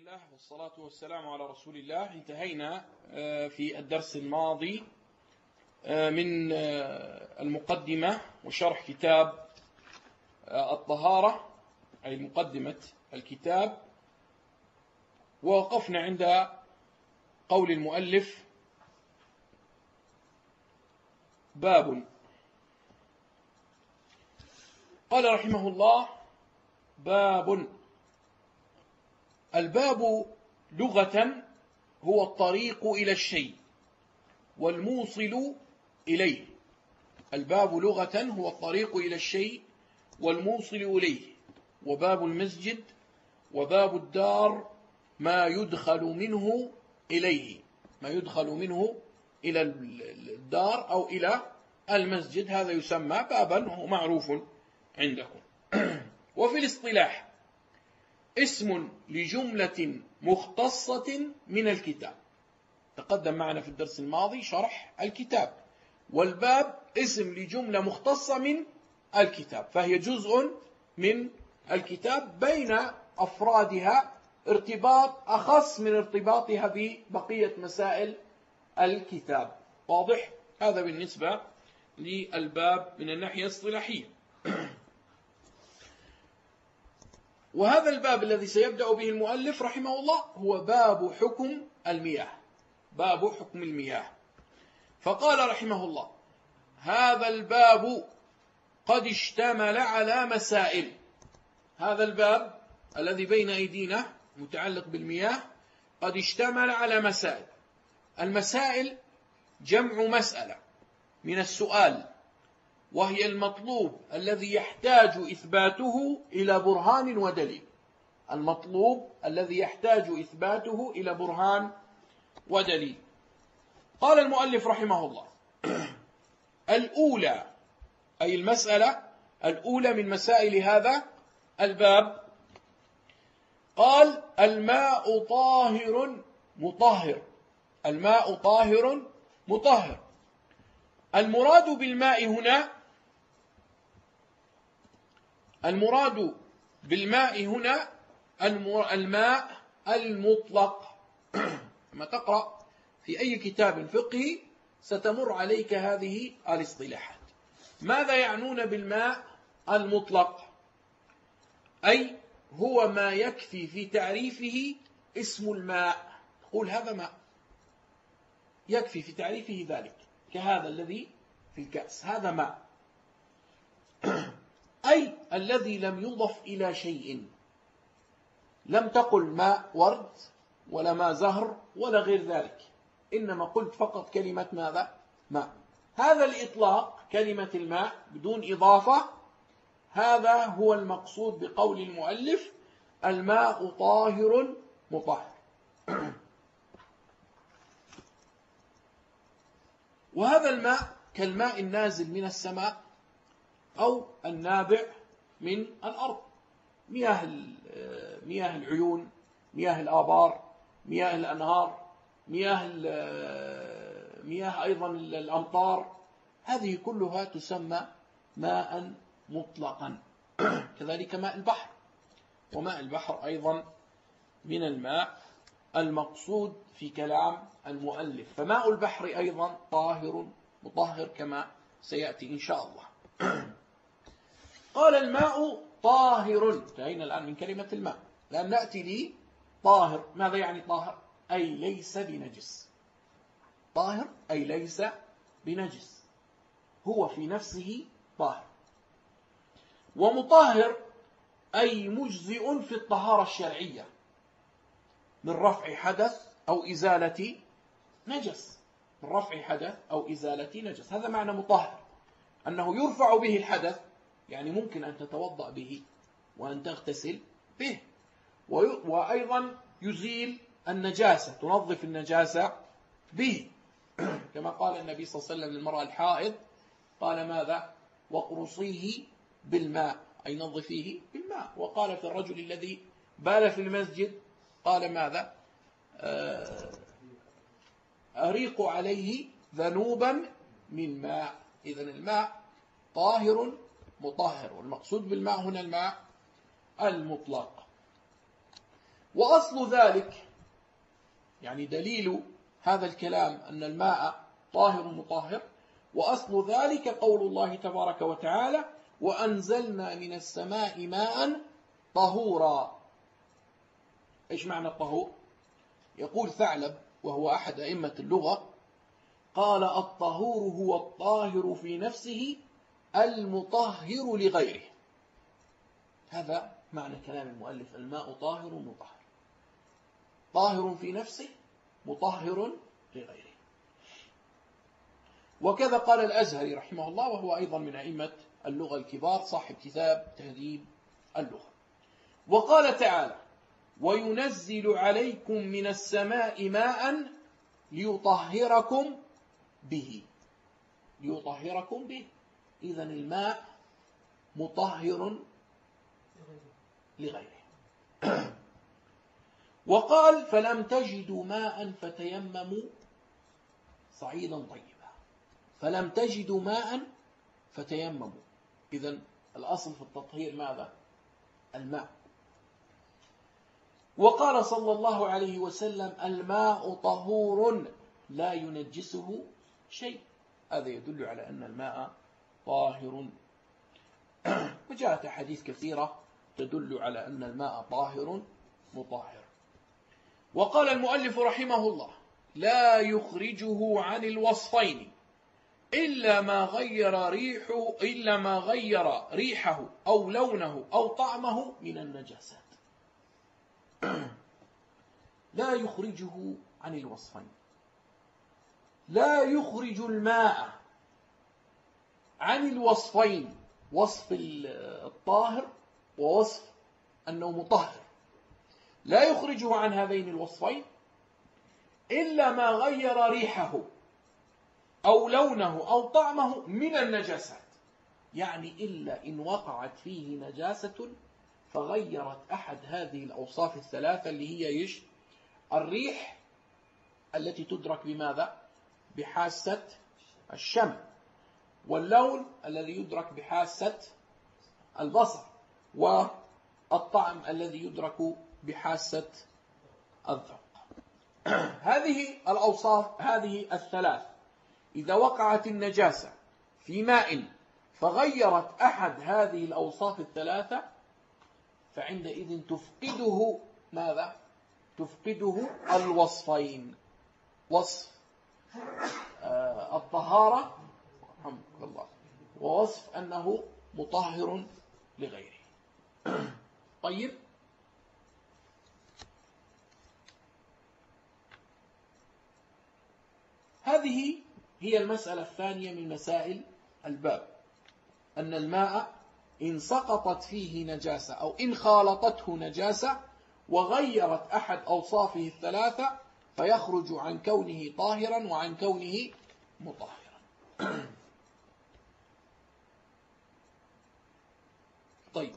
لله والصلاة والسلام على رسول الله. انتهينا في الدرس الماضي من المقدمة وشرح كتاب الطهارة، أي مقدمة الكتاب، ووقفنا عند قول المؤلف: باب. قال رحمه الله: باب. الباب لغة هو الطريق إلى الشيء والموصل إليه. الباب لغة هو الطريق إلى الشيء والموصل إليه. وباب المسجد وباب الدار ما يدخل منه إليه، ما يدخل منه إلى الدار أو إلى المسجد، هذا يسمى بابا وهو معروف عندكم. وفي الاصطلاح اسم لجملة مختصة من الكتاب. تقدم معنا في الدرس الماضي شرح الكتاب، والباب اسم لجملة مختصة من الكتاب، فهي جزء من الكتاب بين أفرادها ارتباط أخص من ارتباطها ببقية مسائل الكتاب. واضح؟ هذا بالنسبة للباب من الناحية الاصطلاحية. وهذا الباب الذي سيبدأ به المؤلف رحمه الله هو باب حكم المياه. باب حكم المياه. فقال رحمه الله: هذا الباب قد اشتمل على مسائل. هذا الباب الذي بين أيدينا متعلق بالمياه قد اشتمل على مسائل. المسائل جمع مسألة من السؤال، وهي المطلوب الذي يحتاج إثباته إلى برهان ودليل. المطلوب الذي يحتاج إثباته إلى برهان ودليل. قال المؤلف رحمه الله: الأولى، أي المسألة الأولى من مسائل هذا الباب، قال: الماء طاهر مطهر. الماء طاهر مطهر. المراد بالماء هنا، المراد بالماء هنا الماء المطلق. لما تقرأ في أي كتاب فقهي ستمر عليك هذه الاصطلاحات. ماذا يعنون بالماء المطلق؟ أي هو ما يكفي في تعريفه اسم الماء، تقول هذا ماء، يكفي في تعريفه ذلك، كهذا الذي في الكأس، هذا ماء. أي الذي لم يضف إلى شيء، لم تقل ماء ورد ولا ماء زهر ولا غير ذلك، إنما قلت فقط كلمة ماذا؟ ماء. هذا الإطلاق، كلمة الماء بدون إضافة، هذا هو المقصود بقول المؤلف: الماء طاهر مطهر. وهذا الماء كالماء النازل من السماء أو النابع من الأرض. مياه العيون، مياه الآبار، مياه الأنهار، مياه أيضا الأمطار، هذه كلها تسمى ماء مطلقا. كذلك ماء البحر، وماء البحر أيضا من الماء المقصود في كلام المؤلف. فماء البحر أيضا طاهر مطهر كما سيأتي إن شاء الله. قال: الماء طاهر. انتهينا الآن من كلمة الماء، لأن نأتي لي طاهر. ماذا يعني طاهر؟ أي ليس بنجس. طاهر أي ليس بنجس، هو في نفسه طاهر. ومطهر أي مجزئ في الطهارة الشرعية من رفع حدث أو إزالة نجس. من رفع حدث أو إزالة نجس، هذا معنى مطهر، أنه يرفع به الحدث، يعني ممكن أن تتوضأ به وأن تغتسل به، وأيضا يزيل النجاسة، تنظف النجاسة به، كما قال النبي صلى الله عليه وسلم للمرأة الحائض، قال ماذا؟ وقرصيه بالماء، أي نظفيه بالماء. وقال في الرجل الذي بال في المسجد، قال ماذا؟ أريق عليه ذنوبا من ماء. إذن الماء طاهر مطهر، والمقصود بالماء هنا الماء المطلق. وأصل ذلك يعني دليل هذا الكلام أن الماء طاهر مطهر، وأصل ذلك قول الله تبارك وتعالى: وأنزلنا من السماء ماء طهورا. إيش معنى الطهور؟ يقول ثعلب وهو أحد أئمة اللغة، قال: الطهور هو الطاهر في نفسه المطهر لغيره. هذا معنى كلام المؤلف: الماء طاهر مطهر، طاهر في نفسه مطهر لغيره. وكذا قال الأزهري رحمه الله، وهو أيضا من أئمة اللغة الكبار، صاحب كتاب تهذيب اللغة. وقال تعالى: وينزل عليكم من السماء ماء ليطهركم به. ليطهركم به، إذن الماء مطهر لغيره. وقال: فلم تجدوا ماء فتيمموا صعيدا طيبا. فلم تجدوا ماء فتيمموا، إذن الأصل في التطهير ماذا؟ الماء. وقال صلى الله عليه وسلم: الماء طهور لا ينجسه شيء. هذا يدل على أن الماء طاهر. وجاءت أحاديث كثيرة تدل على أن الماء طاهر مطهر. وقال المؤلف رحمه الله: لا يخرجه عن الوصفين إلا ما غير ريحه أو لونه أو طعمه من النجاسات. لا يخرجه عن الوصفين، لا يخرج الماء عن الوصفين، وصف الطاهر ووصف أنه مطهر، لا يخرجه عن هذين الوصفين إلا ما غير ريحه أو لونه أو طعمه من النجاسات. يعني إلا إن وقعت فيه نجاسة فغيرت أحد هذه الأوصاف الثلاثة، اللي هي الريح التي تدرك بماذا؟ بحاسة الشم، واللون الذي يدرك بحاسة البصر، والطعم الذي يدرك بحاسة الذوق. هذه الأوصاف، هذه الثلاث، إذا وقعت النجاسة في ماء فغيرت أحد هذه الأوصاف الثلاثة، فعندئذ تفقده ماذا؟ تفقده الوصفين، وصف الطهارة رحمك الله، ووصف أنه مطهر لغيره. طيب، هذه هي المسألة الثانية من مسائل الباب، أن الماء إن سقطت فيه نجاسة أو إن خالطته نجاسة وغيرت أحد أوصافه الثلاثة فيخرج عن كونه طاهرا وعن كونه مطهرا. طيب،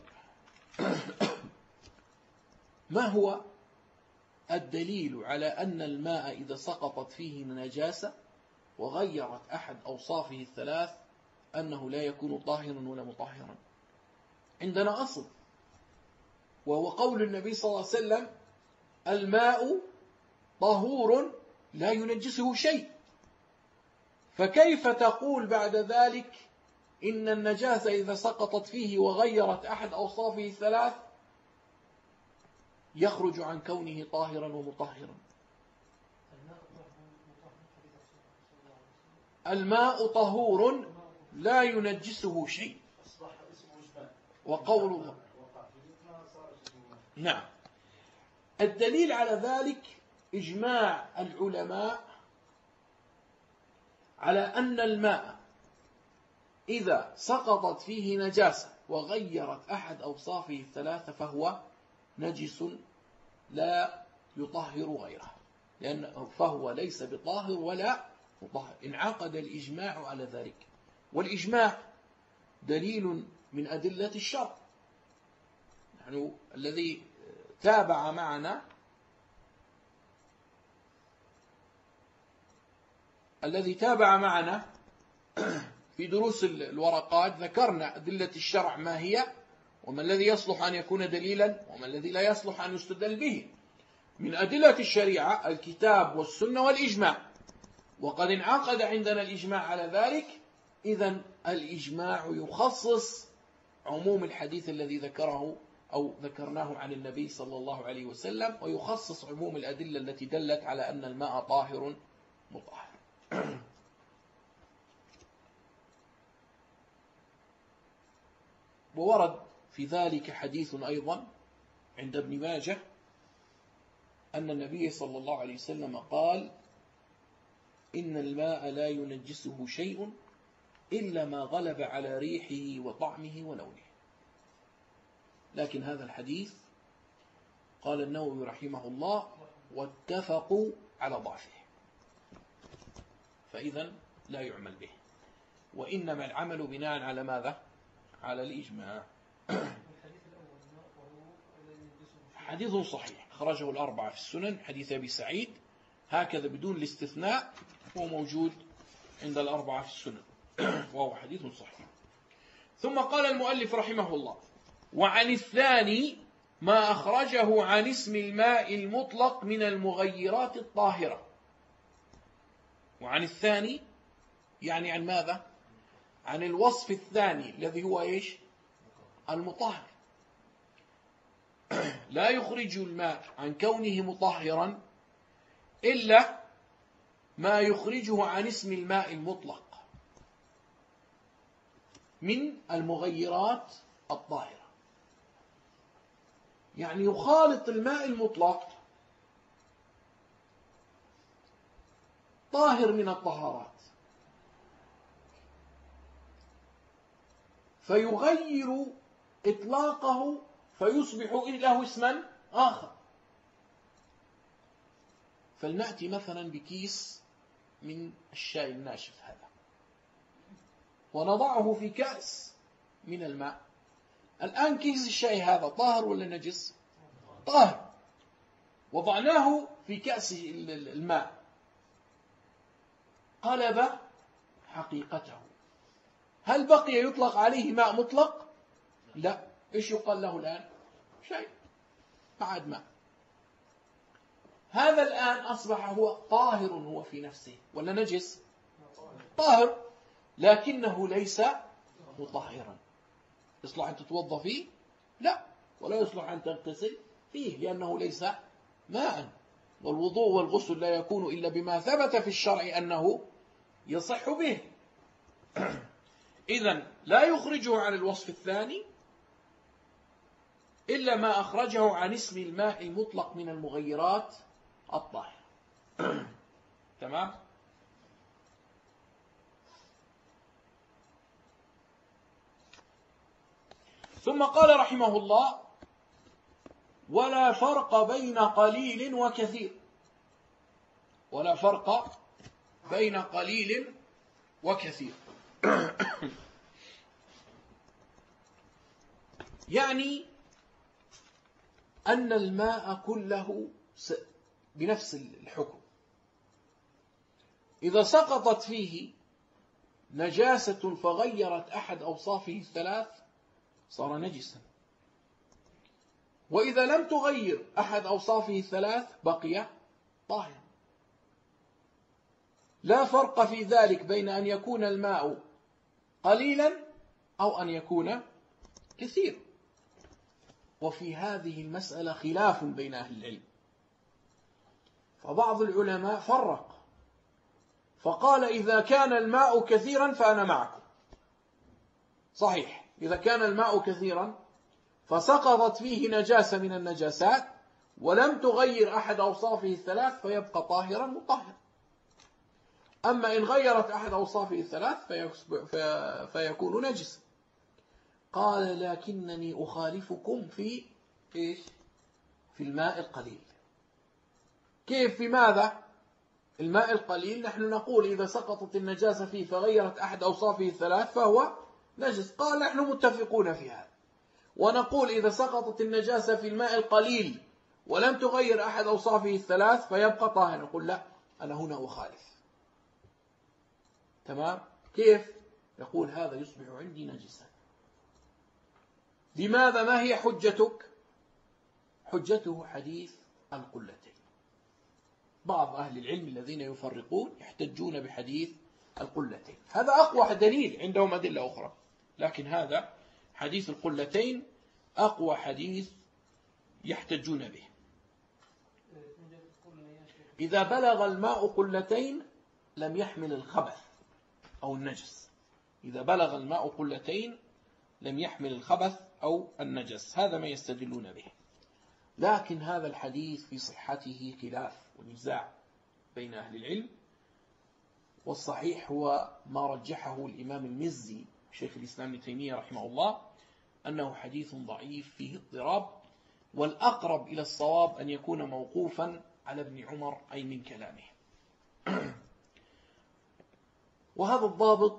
ما هو الدليل على أن الماء إذا سقطت فيه نجاسة وغيرت أحد أوصافه الثلاث أنه لا يكون طاهرا ولا مطهرا؟ عندنا أصل، وهو قول النبي صلى الله عليه وسلم: الماء طهور لا ينجسه شيء. فكيف تقول بعد ذلك إن النجاسة إذا سقطت فيه وغيرت أحد أوصافه الثلاث يخرج عن كونه طاهرا ومطهرا؟ الماء طهور لا ينجسه شيء، وقول الله. نعم، الدليل على ذلك إجماع العلماء على أن الماء إذا سقطت فيه نجاسة وغيرت أحد أوصافه الثلاثة فهو نجس لا يطهر غيره، لأنه فهو ليس بطاهر ولا مطهر. انعقد الإجماع على ذلك، والإجماع دليل من أدلة الشرع. يعني الذي تابع معنا في دروس الورقات ذكرنا أدلة الشرع ما هي، وما الذي يصلح أن يكون دليلا، وما الذي لا يصلح أن يستدل به. من أدلة الشريعة الكتاب والسنة والإجماع، وقد انعقد عندنا الإجماع على ذلك. إذن الإجماع يخصص عموم الحديث الذي ذكره أو ذكرناه عن النبي صلى الله عليه وسلم، ويخصص عموم الأدلة التي دلت على أن الماء طاهر مطهر. وورد في ذلك حديث أيضا عند ابن ماجه أن النبي صلى الله عليه وسلم قال: إن الماء لا ينجسه شيء إلا ما غلب على ريحه وطعمه ولونه. لكن هذا الحديث قال النووي رحمه الله: واتفقوا على ضعفه، فإذا لا يعمل به، وإنما العمل بناء على ماذا؟ على الإجماع. حديث صحيح خرجه الأربعة في السنن، حديث أبي سعيد هكذا بدون الاستثناء، هو موجود عند الأربعة في السنن، وهو حديث صحيح. ثم قال المؤلف رحمه الله: وعن الثاني ما أخرجه عن اسم الماء المطلق من المغيرات الطاهرة. وعن الثاني يعني عن ماذا؟ عن الوصف الثاني الذي هو إيش؟ المطهر. لا يخرج الماء عن كونه مطهرا إلا ما يخرجه عن اسم الماء المطلق من المغيرات الطاهرة. يعني يخالط الماء المطلق طاهر من الطهارات، فيغير إطلاقه فيصبح له اسما آخر. فلنأتي مثلا بكيس من الشاي الناشف هذا ونضعه في كأس من الماء. الآن كيس الشاي هذا طاهر ولا نجس؟ طاهر. وضعناه في كأس الماء، قلب حقيقته. هل بقي يطلق عليه ماء مطلق؟ لا. إيش يقال له الآن؟ شيء، ما عاد ماء. هذا الآن أصبح هو طاهر هو في نفسه ولا نجس؟ طاهر، لكنه ليس مطهرا. يصلح أن تتوضأ فيه؟ لا، ولا يصلح أن تغتسل فيه لأنه ليس ماء. والوضوء والغسل لا يكون إلا بما ثبت في الشرع أنه يصح به. إذن لا يخرجه عن الوصف الثاني إلا ما أخرجه عن اسم الماء المطلق من المغيرات الطاهرة. تمام؟ ثم قال رحمه الله: ولا فرق بين قليل وكثير. ولا فرق بين قليل وكثير. يعني أن الماء كله بنفس الحكم. إذا سقطت فيه نجاسة فغيرت أحد أوصافه الثلاث صار نجسا، وإذا لم تغير أحد أوصافه الثلاث بقي طاهرا. لا فرق في ذلك بين أن يكون الماء قليلا أو أن يكون كثير. وفي هذه المسألة خلاف بين أهل العلم، فبعض العلماء فرق فقال: إذا كان الماء كثيرا فأنا معكم. صحيح، إذا كان الماء كثيرا فسقطت فيه نجاسة من النجاسات ولم تغير أحد أوصافه الثلاث فيبقى طاهرا مطهر. أما إن غيرت أحد أوصافه الثلاث فيكون نجسا. قال: لكنني أخالفكم في إيش؟ في الماء القليل. كيف؟ في ماذا؟ الماء القليل نحن نقول إذا سقطت النجاسة فيه فغيرت أحد أوصافه الثلاث فهو نجس. قال: نحن متفقون في هذا. ونقول إذا سقطت النجاسة في الماء القليل ولم تغير أحد أوصافه الثلاث فيبقى طاهر. نقول: لا، أنا هنا أخالف. تمام؟ كيف؟ يقول: هذا يصبح عندي نجسا. لماذا؟ ما هي حجتك؟ حجته حديث القلتين. بعض أهل العلم الذين يفرقون يحتجون بحديث القلتين، هذا أقوى دليل، عندهم أدلة أخرى، لكن هذا حديث القلتين أقوى حديث يحتجون به. إذا بلغ الماء قلتين لم يحمل الخبث أو النجس، إذا بلغ الماء قلتين لم يحمل الخبث أو النجس، هذا ما يستدلون به. لكن هذا الحديث في صحته خلاف ونزاع بين أهل العلم، والصحيح هو ما رجحه الإمام المزي شيخ الإسلام ابن تيمية رحمه الله، أنه حديث ضعيف فيه اضطراب، والأقرب إلى الصواب أن يكون موقوفا على ابن عمر أي من كلامه. وهذا الضابط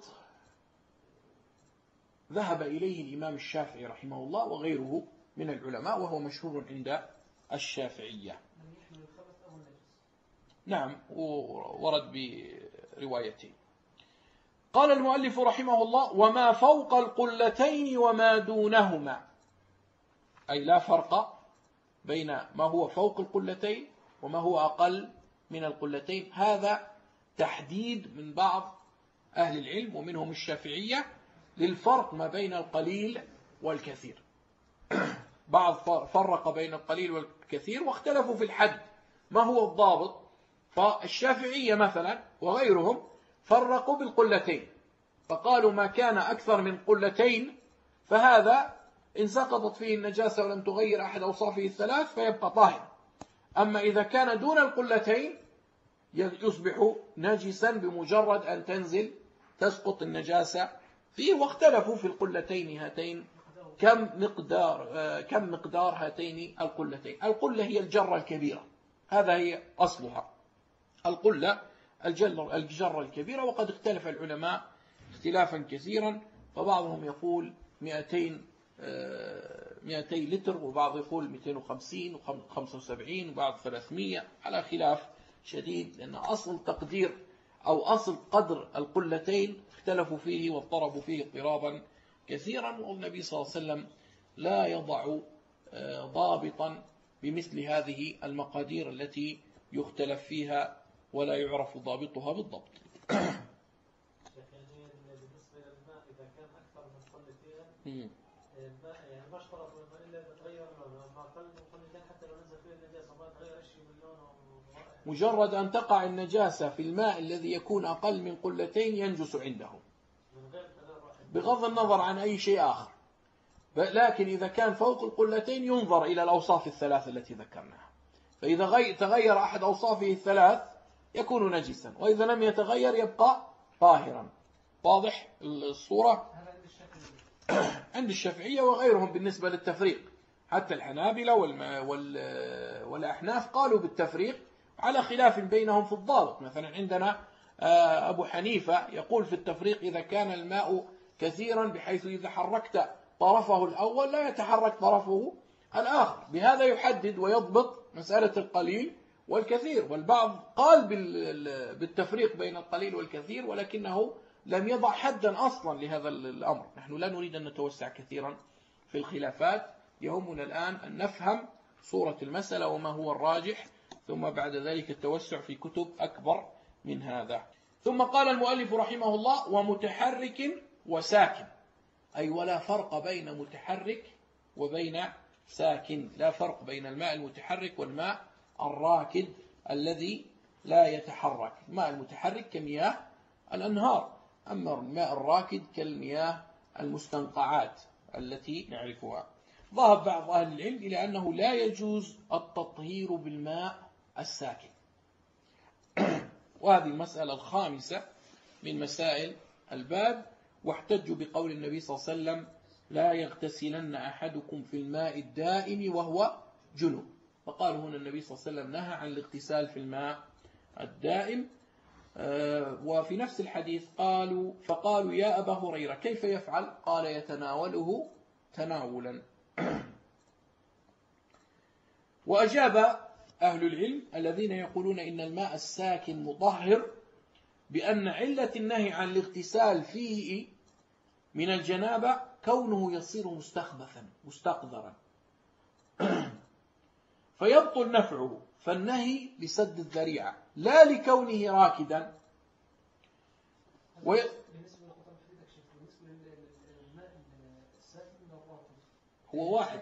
ذهب إليه الإمام الشافعي رحمه الله وغيره من العلماء، وهو مشهور عند الشافعية. نعم، ورد بروايتين. قال المؤلف رحمه الله: وما فوق القلتين وما دونهما، أي لا فرق بين ما هو فوق القلتين وما هو أقل من القلتين. هذا تحديد من بعض أهل العلم ومنهم الشافعية للفرق ما بين القليل والكثير. بعض فرق بين القليل والكثير واختلفوا في الحد ما هو الضابط، فالشافعية مثلا وغيرهم فرقوا بالقلتين، فقالوا ما كان أكثر من قلتين فهذا إن سقطت فيه النجاسة ولم تغير أحد أوصافه الثلاث فيبقى طاهر، أما إذا كان دون القلتين يصبح نجسا بمجرد أن تنزل تسقط النجاسة فيه. واختلفوا في القلتين هاتين كم مقدار هاتين القلتين. القلة هي الجرة الكبيرة، هذا هي أصلها القلة الجرة الكبيرة، وقد اختلف العلماء اختلافا كثيرا، فبعضهم يقول 200 لتر، وبعض يقول 250 و75 وبعض 300، على خلاف شديد، لأن أصل تقدير أو أصل قدر القلتين اختلفوا فيه واضطربوا فيه اضطرابا كثيرا، والنبي صلى الله عليه وسلم لا يضع ضابطا بمثل هذه المقادير التي يختلف فيها ولا يعرف ضابطها بالضبط. مجرد أن تقع النجاسة في الماء الذي يكون أقل من قلتين ينجس عندهم بغض النظر عن أي شيء آخر، لكن إذا كان فوق القلتين ينظر إلى الأوصاف الثلاث التي ذكرناها، فإذا تغير أحد أوصافه الثلاث يكون نجسا، وإذا لم يتغير يبقى طاهرا. واضح الصورة؟ عند الشافعية وغيرهم بالنسبة للتفريق، حتى الحنابلة والأحناف قالوا بالتفريق على خلاف بينهم في الضابط. مثلا عندنا أبو حنيفة يقول في التفريق إذا كان الماء كثيرا بحيث إذا حركت طرفه الأول لا يتحرك طرفه الآخر، بهذا يحدد ويضبط مسألة القليل والكثير. والبعض قال بالتفريق بين القليل والكثير، ولكنه لم يضع حدا أصلا لهذا الأمر. نحن لا نريد أن نتوسع كثيرا في الخلافات، يهمنا الآن أن نفهم صورة المسألة وما هو الراجح، ثم بعد ذلك التوسع في كتب أكبر من هذا. ثم قال المؤلف رحمه الله: ومتحرك وساكن، أي ولا فرق بين متحرك وبين ساكن، لا فرق بين الماء المتحرك والماء الراكد الذي لا يتحرك. الماء المتحرك كمياه الأنهار، أما الماء الراكد كالمياه المستنقعات التي نعرفها. ذهب بعض أهل العلم إلى أنه لا يجوز التطهير بالماء الساكن، وهذه المسألة الخامسة من مسائل الباب. واحتجوا بقول النبي صلى الله عليه وسلم: لا يغتسلن أحدكم في الماء الدائم وهو جنوب. فقالوا هنا النبي صلى الله عليه وسلم نهى عن الاغتسال في الماء الدائم. وفي نفس الحديث فقالوا يا أبا هريرة كيف يفعل؟ قال: يتناوله تناولا. وأجاب أهل العلم الذين يقولون إن الماء الساكن مطهر بأن علة النهي عن الاغتسال فيه من الجنابة كونه يصير مستخبثا مستقذرا فيبطل نفعه، فالنهي لسد الذريعة لا لكونه راكدا. هو واحد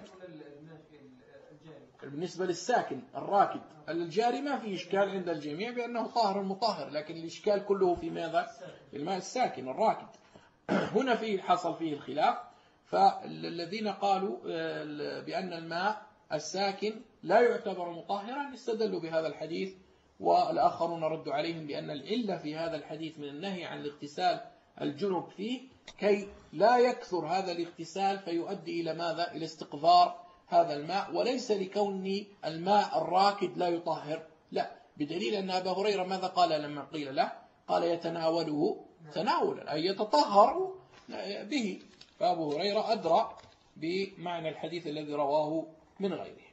بالنسبة للساكن الراكد. الجاري ما في إشكال عند الجميع بأنه طاهر مطهر، لكن الإشكال كله في ماذا؟ في الماء الساكن الراكد. هنا حصل فيه الخلاف. فالذين قالوا بأن الماء الساكن لا يعتبر مطهرا استدلوا بهذا الحديث، والآخرون ردوا عليهم بأن العلة في هذا الحديث من النهي عن الاغتسال الجنب فيه كي لا يكثر هذا الاغتسال فيؤدي إلى ماذا؟ إلى استقذار هذا الماء، وليس لكون الماء الراكد لا يطهر، لا، بدليل أن أبا هريرة ماذا قال لما قيل له؟ قال يتناوله تناولا أي يتطهر به. فأبو هريرة أدرى بمعنى الحديث الذي رواه من غيره.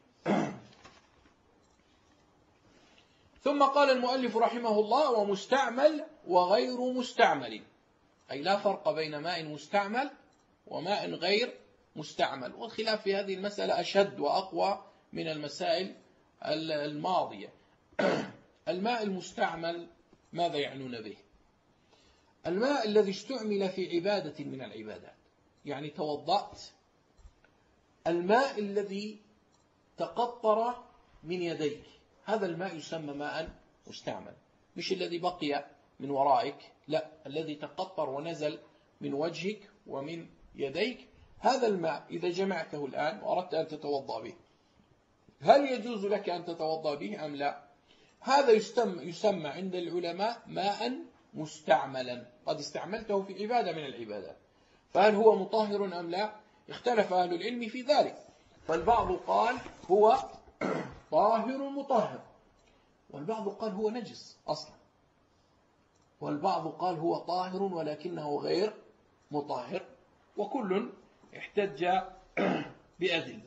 ثم قال المؤلف رحمه الله: ومستعمل وغير مستعمل، أي لا فرق بين ماء مستعمل وماء غير مستعمل. والخلاف في هذه المسألة أشد وأقوى من المسائل الماضية. الماء المستعمل ماذا يعنون به؟ الماء الذي استعمل في عبادة من العبادات، يعني توضأت، الماء الذي تقطر من يديك هذا الماء يسمى ماء مستعمل، مش الذي بقي من ورائك، لا، الذي تقطر ونزل من وجهك ومن يديك. هذا الماء إذا جمعته الآن وأردت أن تتوضأ به، هل يجوز لك أن تتوضأ به أم لا؟ هذا يسمى عند العلماء ماء مستعملا، قد استعملته في عبادة من العبادات، فهل هو مطهر أم لا؟ اختلف أهل العلم في ذلك، فالبعض قال هو طاهر مطهر، والبعض قال هو نجس أصلا، والبعض قال هو طاهر ولكنه غير مطهر، وكل احتج بأدلة.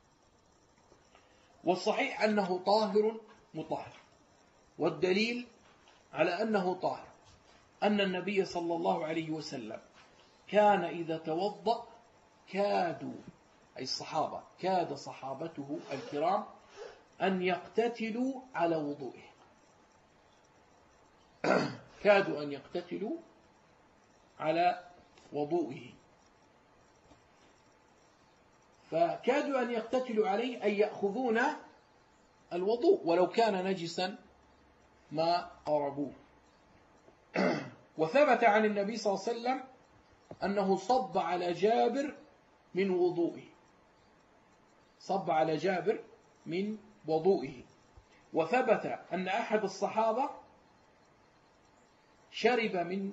والصحيح أنه طاهر مطهر، والدليل على أنه طاهر أن النبي صلى الله عليه وسلم كان إذا توضأ كادوا، أي الصحابة، كاد صحابته الكرام أن يقتتلوا على وضوئه، كادوا أن يقتتلوا على وضوئه، فكادوا أن يقتتلوا عليه أي يأخذون الوضوء ولو كان نجسا ما قربوه. وثبت عن النبي صلى الله عليه وسلم أنه صب على جابر من وضوئه، صب على جابر من وضوئه. وثبت أن أحد الصحابة شرب من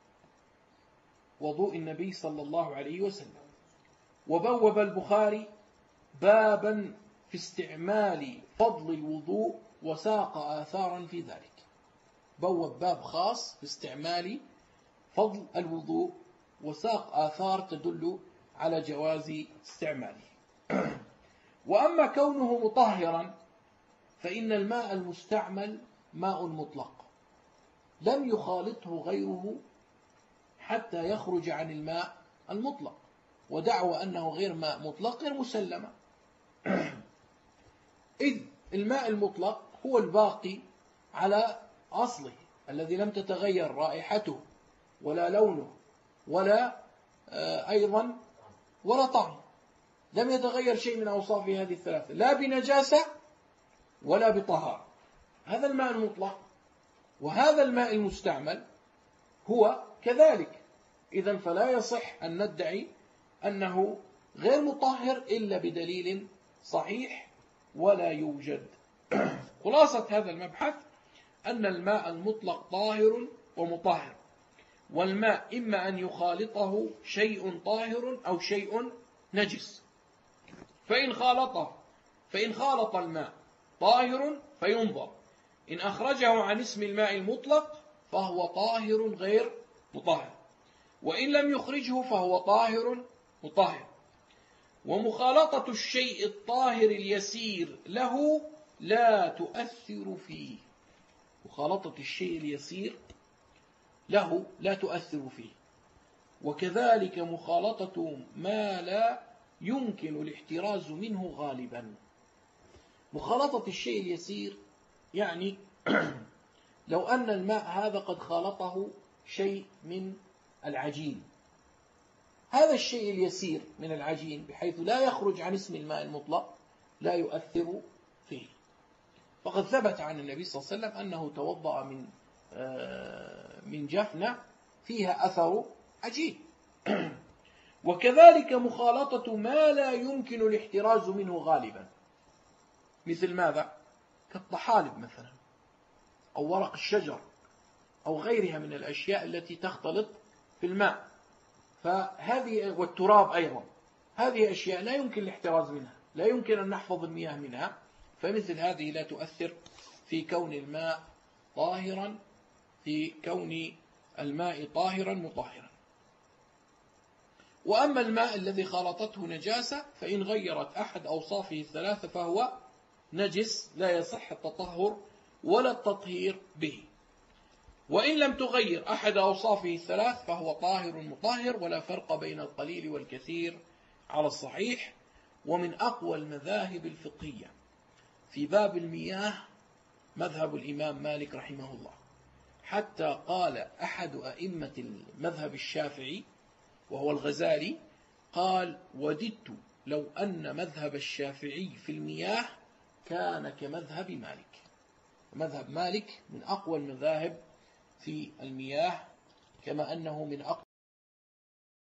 وضوء النبي صلى الله عليه وسلم. وبوب البخاري بابا في استعمال فضل الوضوء وساق آثارا في ذلك، بوب باب خاص في استعمال فضل الوضوء وساق آثار تدل على جواز استعماله. وأما كونه مطهرا فإن الماء المستعمل ماء مطلق لم يخالطه غيره حتى يخرج عن الماء المطلق، ودعوى أنه غير ماء مطلق غير مسلمة، إذ الماء المطلق هو الباقي على أصله الذي لم تتغير رائحته ولا لونه ولا أيضا ولا طعم، لم يتغير شيء من أوصاف هذه الثلاثة، لا بنجاسة ولا بطهارة، هذا الماء المطلق. وهذا الماء المستعمل هو كذلك، إذن فلا يصح أن ندعي أنه غير مطهر إلا بدليل صحيح ولا يوجد. خلاصة هذا المبحث أن الماء المطلق طاهر ومطهر، والماء إما أن يخالطه شيء طاهر أو شيء نجس، فإن خالط الماء طاهر فينظر، إن أخرجه عن اسم الماء المطلق فهو طاهر غير مطهر، وإن لم يخرجه فهو طاهر مطهر. ومخالطة الشيء الطاهر اليسير له لا تؤثر فيه، مخالطة الشيء اليسير له لا تؤثر فيه، وكذلك مخالطة ما لا يمكن الاحتراز منه غالبا. مخالطة الشيء اليسير يعني لو أن الماء هذا قد خالطه شيء من العجين، هذا الشيء اليسير من العجين بحيث لا يخرج عن اسم الماء المطلق لا يؤثر فيه. فقد ثبت عن النبي صلى الله عليه وسلم أنه توضأ من جفنة فيها أثر عجين. وكذلك مخالطة ما لا يمكن الاحتراز منه غالبا، مثل ماذا؟ كالطحالب مثلا، أو ورق الشجر، أو غيرها من الأشياء التي تختلط في الماء، فهذه والتراب أيضا، هذه أشياء لا يمكن الاحتراز منها، لا يمكن أن نحفظ المياه منها، فمثل هذه لا تؤثر في كون الماء طاهرا، في كون الماء طاهرا مطهرا. وأما الماء الذي خالطته نجاسة فإن غيرت أحد أوصافه الثلاثة فهو نجس لا يصح التطهر ولا التطهير به. وإن لم تغير أحد أوصافه الثلاث فهو طاهر مطهر، ولا فرق بين القليل والكثير على الصحيح. ومن أقوى المذاهب الفقهية في باب المياه مذهب الإمام مالك رحمه الله، حتى قال أحد أئمة المذهب الشافعي وهو الغزالي، قال: وددت لو أن مذهب الشافعي في المياه كان كمذهب مالك. مذهب مالك من أقوى المذاهب في المياه، كما أنه من أقوى